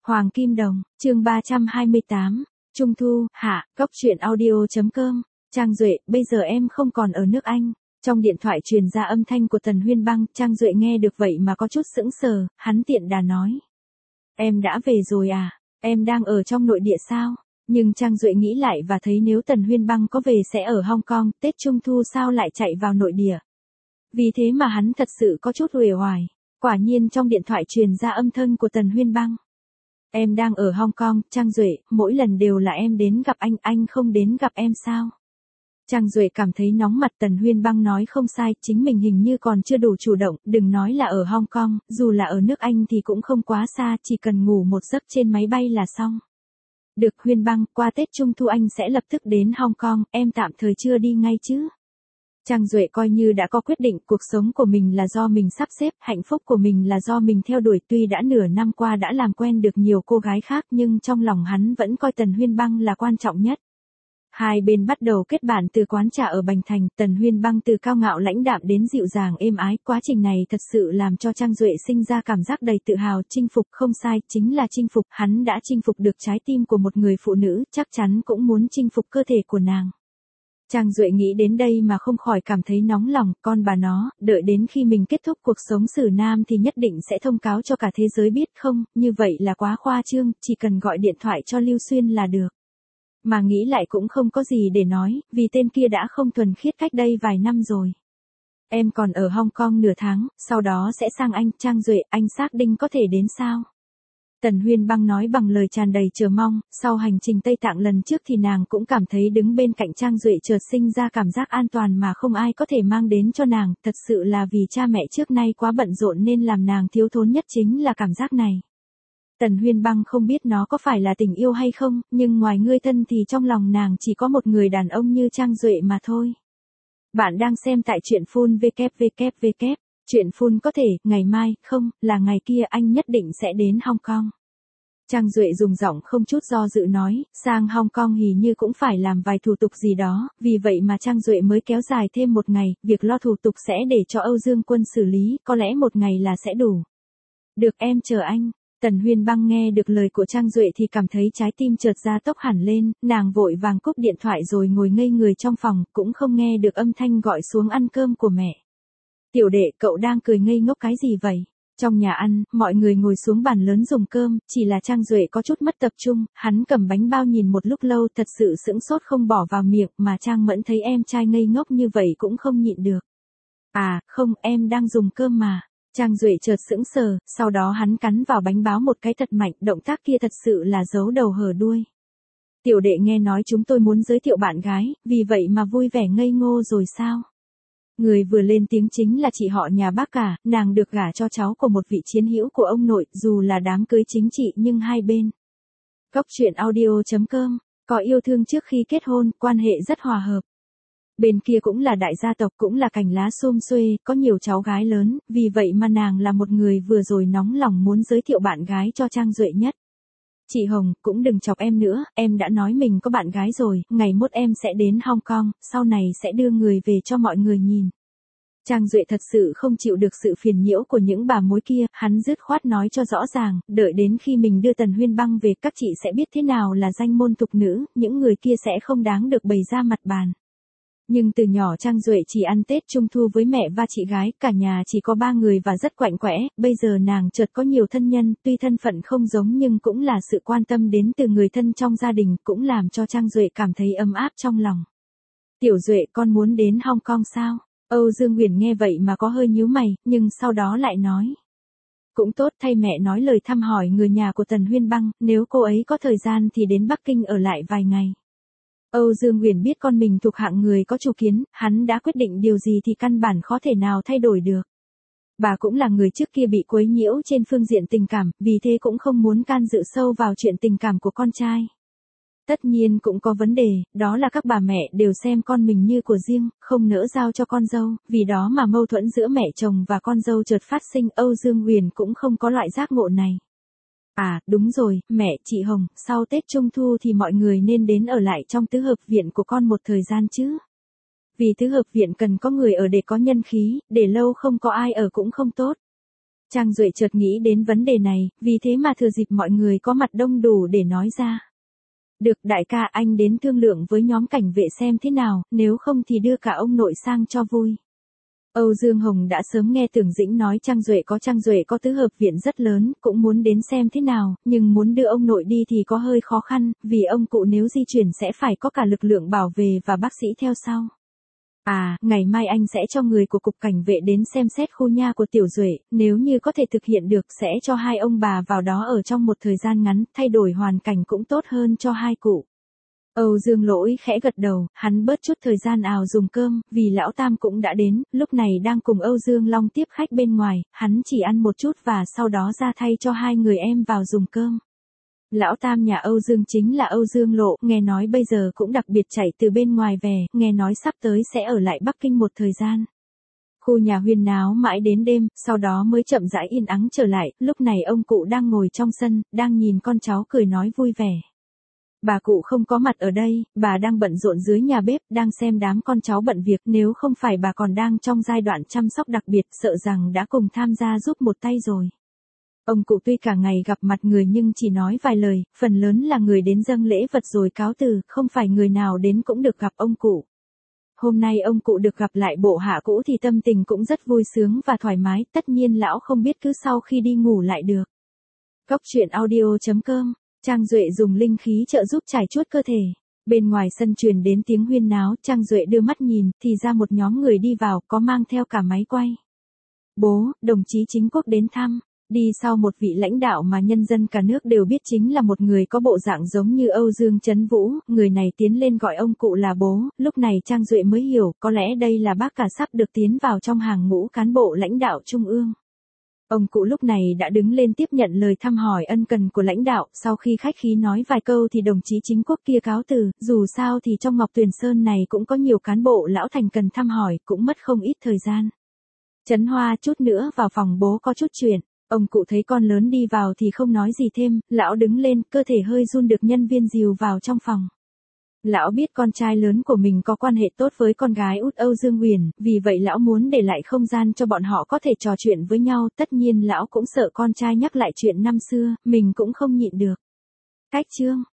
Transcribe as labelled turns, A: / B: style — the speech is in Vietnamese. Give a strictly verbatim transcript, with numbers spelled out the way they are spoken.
A: Hoàng Kim Đồng, chương ba trăm hai mươi tám, Trung Thu, hạ, góc truyện audio.com, Trang Duệ, bây giờ em không còn ở nước Anh. Trong điện thoại truyền ra âm thanh của Tần Huyên Băng, Trang Duệ nghe được vậy mà có chút sững sờ, hắn tiện đà nói. Em đã về rồi à, em đang ở trong nội địa sao? Nhưng Trang Duệ nghĩ lại và thấy nếu Tần Huyên Băng có về sẽ ở Hong Kong, Tết Trung Thu sao lại chạy vào nội địa. Vì thế mà hắn thật sự có chút uể oải. Quả nhiên trong điện thoại truyền ra âm thanh của Tần Huyên Băng. Em đang ở Hong Kong, Trang Duệ, mỗi lần đều là em đến gặp anh, anh không đến gặp em sao? Trang Duệ cảm thấy nóng mặt. Tần Huyên Băng nói không sai, chính mình hình như còn chưa đủ chủ động, đừng nói là ở Hong Kong, dù là ở nước Anh thì cũng không quá xa, chỉ cần ngủ một giấc trên máy bay là xong. Được Huyên Băng, qua Tết Trung Thu anh sẽ lập tức đến Hong Kong, em tạm thời chưa đi ngay chứ. Trang Duệ coi như đã có quyết định, cuộc sống của mình là do mình sắp xếp, hạnh phúc của mình là do mình theo đuổi. Tuy đã nửa năm qua đã làm quen được nhiều cô gái khác nhưng trong lòng hắn vẫn coi Tần Huyên Băng là quan trọng nhất. Hai bên bắt đầu kết bạn từ quán trà ở Bành Thành, Tần Huyên Băng từ cao ngạo lãnh đạm đến dịu dàng êm ái, quá trình này thật sự làm cho Trang Duệ sinh ra cảm giác đầy tự hào. Chinh phục, không sai, chính là chinh phục, hắn đã chinh phục được trái tim của một người phụ nữ, chắc chắn cũng muốn chinh phục cơ thể của nàng. Trang Duệ nghĩ đến đây mà không khỏi cảm thấy nóng lòng, con bà nó, đợi đến khi mình kết thúc cuộc sống xử nam thì nhất định sẽ thông cáo cho cả thế giới biết không, như vậy là quá khoa trương, chỉ cần gọi điện thoại cho Lưu Xuyên là được. Mà nghĩ lại cũng không có gì để nói, vì tên kia đã không thuần khiết cách đây vài năm rồi. Em còn ở Hong Kong nửa tháng, sau đó sẽ sang Anh. Trang Duệ, anh xác định có thể đến sao? Tần Huyên Băng nói bằng lời tràn đầy chờ mong, sau hành trình Tây Tạng lần trước thì nàng cũng cảm thấy đứng bên cạnh Trang Duệ chợt sinh ra cảm giác an toàn mà không ai có thể mang đến cho nàng, thật sự là vì cha mẹ trước nay quá bận rộn nên làm nàng thiếu thốn nhất chính là cảm giác này. Tần Huyên Băng không biết nó có phải là tình yêu hay không, nhưng ngoài người thân thì trong lòng nàng chỉ có một người đàn ông như Trang Duệ mà thôi. Bạn đang xem tại truyện phun vê kép vê kép vê kép. Chuyện phun có thể, ngày mai, không, là ngày kia anh nhất định sẽ đến Hong Kong. Trang Duệ dùng giọng không chút do dự nói, sang Hong Kong hình như cũng phải làm vài thủ tục gì đó, vì vậy mà Trang Duệ mới kéo dài thêm một ngày, việc lo thủ tục sẽ để cho Âu Dương Quân xử lý, có lẽ một ngày là sẽ đủ. Được, em chờ anh. Tần Huyên Băng nghe được lời của Trang Duệ thì cảm thấy trái tim chợt ra tốc hẳn lên, nàng vội vàng cúp điện thoại rồi ngồi ngây người trong phòng, cũng không nghe được âm thanh gọi xuống ăn cơm của mẹ. Tiểu đệ, cậu đang cười ngây ngốc cái gì vậy? Trong nhà ăn, mọi người ngồi xuống bàn lớn dùng cơm, chỉ là Trang Duệ có chút mất tập trung, hắn cầm bánh bao nhìn một lúc lâu thật sự sững sốt không bỏ vào miệng, mà Trang Mẫn thấy em trai ngây ngốc như vậy cũng không nhịn được. À, không, em đang dùng cơm mà. Trang Duệ chợt sững sờ, sau đó hắn cắn vào bánh bao một cái thật mạnh, động tác kia thật sự là giấu đầu hở đuôi. Tiểu đệ nghe nói chúng tôi muốn giới thiệu bạn gái, vì vậy mà vui vẻ ngây ngô rồi sao? Người vừa lên tiếng chính là chị họ nhà bác cả, nàng được gả cho cháu của một vị chiến hữu của ông nội, dù là đám cưới chính trị nhưng hai bên. Góc truyện audio.com, có yêu thương trước khi kết hôn, quan hệ rất hòa hợp. Bên kia cũng là đại gia tộc, cũng là cành lá xum xuê, có nhiều cháu gái lớn, vì vậy mà nàng là một người vừa rồi nóng lòng muốn giới thiệu bạn gái cho Trang Duệ nhất. Chị Hồng, cũng đừng chọc em nữa, em đã nói mình có bạn gái rồi, ngày mốt em sẽ đến Hong Kong, sau này sẽ đưa người về cho mọi người nhìn. Trang Duệ thật sự không chịu được sự phiền nhiễu của những bà mối kia, hắn dứt khoát nói cho rõ ràng, đợi đến khi mình đưa Tần Huyên Băng về các chị sẽ biết thế nào là danh môn tục nữ, những người kia sẽ không đáng được bày ra mặt bàn. Nhưng từ nhỏ Trang Duệ chỉ ăn Tết Trung Thu với mẹ và chị gái, cả nhà chỉ có ba người và rất quạnh quẽ, bây giờ nàng chợt có nhiều thân nhân, tuy thân phận không giống nhưng cũng là sự quan tâm đến từ người thân trong gia đình, cũng làm cho Trang Duệ cảm thấy ấm áp trong lòng. Tiểu Duệ, con muốn đến Hong Kong sao? Âu Dương Huyền nghe vậy mà có hơi nhíu mày, nhưng sau đó lại nói. Cũng tốt, thay mẹ nói lời thăm hỏi người nhà của Tần Huyên Băng, nếu cô ấy có thời gian thì đến Bắc Kinh ở lại vài ngày. Âu Dương Huyền biết con mình thuộc hạng người có chủ kiến, hắn đã quyết định điều gì thì căn bản khó thể nào thay đổi được. Bà cũng là người trước kia bị quấy nhiễu trên phương diện tình cảm, vì thế cũng không muốn can dự sâu vào chuyện tình cảm của con trai. Tất nhiên cũng có vấn đề, đó là các bà mẹ đều xem con mình như của riêng, không nỡ giao cho con dâu, vì đó mà mâu thuẫn giữa mẹ chồng và con dâu chợt phát sinh. Âu Dương Huyền cũng không có loại giác ngộ này. À, đúng rồi, mẹ, chị Hồng, sau Tết Trung Thu thì mọi người nên đến ở lại trong tứ hợp viện của con một thời gian chứ. Vì tứ hợp viện cần có người ở để có nhân khí, để lâu không có ai ở cũng không tốt. Trang Duệ chợt nghĩ đến vấn đề này, vì thế mà thừa dịp mọi người có mặt đông đủ để nói ra. Được đại ca, anh đến thương lượng với nhóm cảnh vệ xem thế nào, nếu không thì đưa cả ông nội sang cho vui. Âu Dương Hồng đã sớm nghe Tưởng Dĩnh nói Trang Duệ có Trang Duệ có tứ hợp viện rất lớn, cũng muốn đến xem thế nào, nhưng muốn đưa ông nội đi thì có hơi khó khăn, vì ông cụ nếu di chuyển sẽ phải có cả lực lượng bảo vệ và bác sĩ theo sau. À, ngày mai anh sẽ cho người của cục cảnh vệ đến xem xét khu nhà của Tiểu Duệ, nếu như có thể thực hiện được sẽ cho hai ông bà vào đó ở trong một thời gian ngắn, thay đổi hoàn cảnh cũng tốt hơn cho hai cụ. Âu Dương Lỗi khẽ gật đầu, hắn bớt chút thời gian ào dùng cơm, vì lão Tam cũng đã đến, lúc này đang cùng Âu Dương Long tiếp khách bên ngoài, hắn chỉ ăn một chút và sau đó ra thay cho hai người em vào dùng cơm. Lão Tam nhà Âu Dương chính là Âu Dương Lộ, nghe nói bây giờ cũng đặc biệt chạy từ bên ngoài về, nghe nói sắp tới sẽ ở lại Bắc Kinh một thời gian. Khu nhà huyên náo mãi đến đêm, sau đó mới chậm rãi yên ắng trở lại, lúc này ông cụ đang ngồi trong sân, đang nhìn con cháu cười nói vui vẻ. Bà cụ không có mặt ở đây, bà đang bận rộn dưới nhà bếp, đang xem đám con cháu bận việc, nếu không phải bà còn đang trong giai đoạn chăm sóc đặc biệt, sợ rằng đã cùng tham gia giúp một tay rồi. Ông cụ tuy cả ngày gặp mặt người nhưng chỉ nói vài lời, phần lớn là người đến dâng lễ vật rồi cáo từ, không phải người nào đến cũng được gặp ông cụ. Hôm nay ông cụ được gặp lại bộ hạ cũ thì tâm tình cũng rất vui sướng và thoải mái, tất nhiên lão không biết cứ sau khi đi ngủ lại được. Góc truyện audio chấm com, Trang Duệ dùng linh khí trợ giúp trải chuốt cơ thể. Bên ngoài sân truyền đến tiếng huyên náo, Trang Duệ đưa mắt nhìn, thì ra một nhóm người đi vào, có mang theo cả máy quay. Bố, đồng chí chính quốc đến thăm. Đi sau một vị lãnh đạo mà nhân dân cả nước đều biết chính là một người có bộ dạng giống như Âu Dương Trấn Vũ, người này tiến lên gọi ông cụ là bố, lúc này Trang Duệ mới hiểu, có lẽ đây là bác cả sắp được tiến vào trong hàng ngũ cán bộ lãnh đạo trung ương. Ông cụ lúc này đã đứng lên tiếp nhận lời thăm hỏi ân cần của lãnh đạo, sau khi khách khí nói vài câu thì đồng chí chính quốc kia cáo từ, dù sao thì trong Ngọc Tuyền Sơn này cũng có nhiều cán bộ lão thành cần thăm hỏi, cũng mất không ít thời gian. Trấn Hoa, chút nữa vào phòng bố có chút chuyện. Ông cụ thấy con lớn đi vào thì không nói gì thêm, lão đứng lên, cơ thể hơi run được nhân viên dìu vào trong phòng. Lão biết con trai lớn của mình có quan hệ tốt với con gái út Âu Dương Huyền, vì vậy lão muốn để lại không gian cho bọn họ có thể trò chuyện với nhau, tất nhiên lão cũng sợ con trai nhắc lại chuyện năm xưa, mình cũng không nhịn được. Cách chương